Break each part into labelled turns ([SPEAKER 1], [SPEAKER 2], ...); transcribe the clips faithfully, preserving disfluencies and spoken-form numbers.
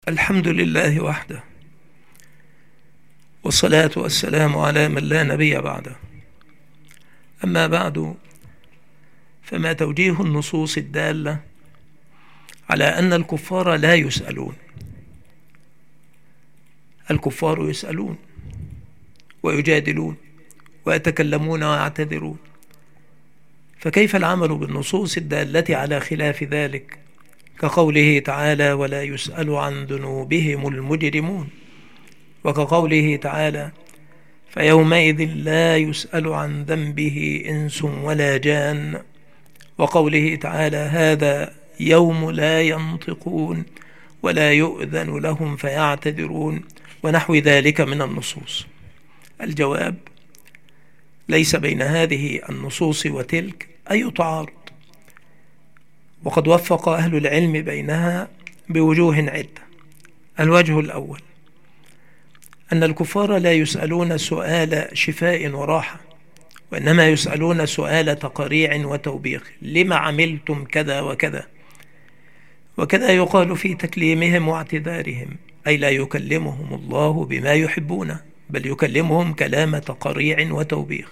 [SPEAKER 1] الحمد لله وحده، والصلاة والسلام على من لا نبي بعده. أما بعد، فما توجيه النصوص الدالة على أن الكفار لا يسألون؟ الكفار يسألون ويجادلون ويتكلمون ويعتذرون، فكيف العمل بالنصوص الدالة على خلاف ذلك، كقوله تعالى: ولا يسأل عن ذنوبهم المجرمون، وكقوله تعالى: فيومئذ لا يسأل عن ذنبه إنس ولا جان، وقوله تعالى: هذا يوم لا ينطقون ولا يؤذن لهم فيعتذرون، ونحو ذلك من النصوص. الجواب: ليس بين هذه النصوص وتلك أي تعارض، وقد وفق أهل العلم بينها بوجوه عدة. الوجه الأول: أن الكفار لا يسألون سؤال شفاء وراحة، وإنما يسألون سؤال تقريع وتوبيخ: لما عملتم كذا وكذا؟ وكذا يقال في تكليمهم واعتذارهم، أي لا يكلمهم الله بما يحبونه، بل يكلمهم كلام تقريع وتوبيخ.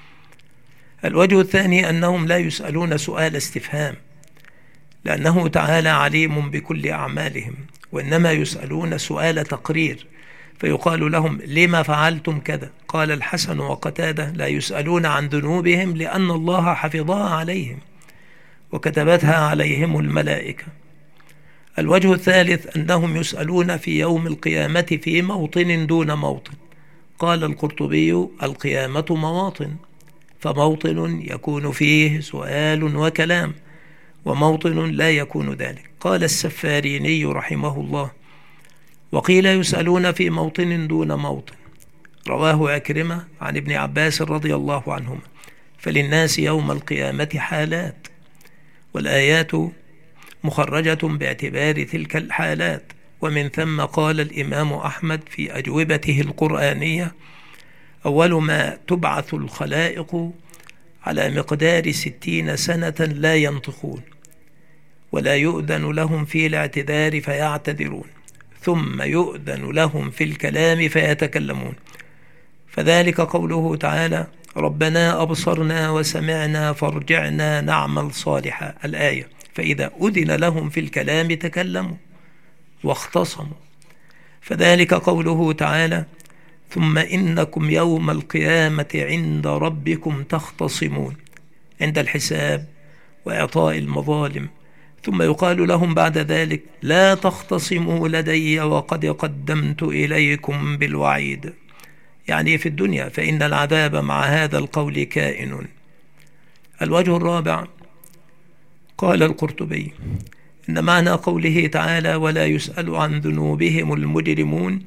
[SPEAKER 1] الوجه الثاني: أنهم لا يسألون سؤال استفهام، لأنه تعالى عليم بكل أعمالهم، وإنما يسألون سؤال تقرير، فيقال لهم: لما فعلتم كذا؟ قال الحسن وقتادة: لا يسألون عن ذنوبهم لأن الله حفظها عليهم وكتبتها عليهم الملائكة. الوجه الثالث: أنهم يسألون في يوم القيامة في موطن دون موطن. قال القرطبي: القيامة مواطن، فموطن يكون فيه سؤال وكلام، وموطن لا يكون ذلك. قال السفاريني رحمه الله: وقيل يسألون في موطن دون موطن. رواه عكرمة عن ابن عباس رضي الله عنهما. فللناس يوم القيامة حالات، والآيات مخرجة باعتبار تلك الحالات. ومن ثم قال الإمام أحمد في أجوبته القرآنية: أول ما تبعث الخلائق على مقدار ستين سنة لا ينطقون، ولا يؤذن لهم في الاعتذار فيعتذرون، ثم يؤذن لهم في الكلام فيتكلمون. فذلك قوله تعالى: ربنا أبصرنا وسمعنا فارجعنا نعمل صالحا، الآية. فإذا أذن لهم في الكلام تكلموا واختصموا. فذلك قوله تعالى: ثم إنكم يوم القيامة عند ربكم تختصمون، عند الحساب وإعطاء المظالم. ثم يقال لهم بعد ذلك: لا تختصموا لدي وقد قدمت إليكم بالوعيد، يعني في الدنيا، فإن العذاب مع هذا القول كائن. الوجه الرابع: قال القرطبي: إن معنى قوله تعالى: ولا يسأل عن ذنوبهم المجرمون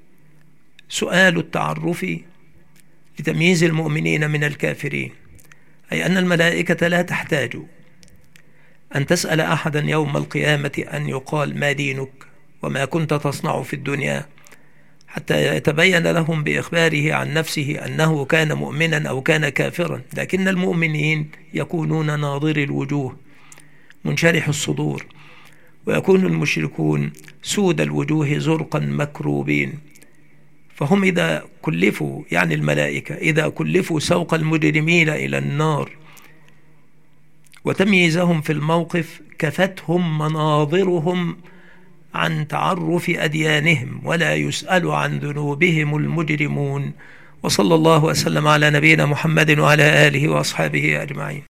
[SPEAKER 1] سؤال التعرف لتمييز المؤمنين من الكافرين، أي أن الملائكة لا تحتاج أن تسأل أحدا يوم القيامة أن يقال: ما دينك وما كنت تصنع في الدنيا، حتى يتبين لهم بإخباره عن نفسه أنه كان مؤمنا أو كان كافرا. لكن المؤمنين يكونون ناظر الوجوه منشرح الصدور، ويكون المشركون سود الوجوه زرقا مكروبين. فهم إذا كلفوا، يعني الملائكة إذا كلفوا سوق المجرمين إلى النار وتمييزهم في الموقف، كفتهم مناظرهم عن تعرف أديانهم، ولا يسأل عن ذنوبهم المجرمون. وصلى الله وسلم على نبينا محمد وعلى آله وأصحابه أجمعين.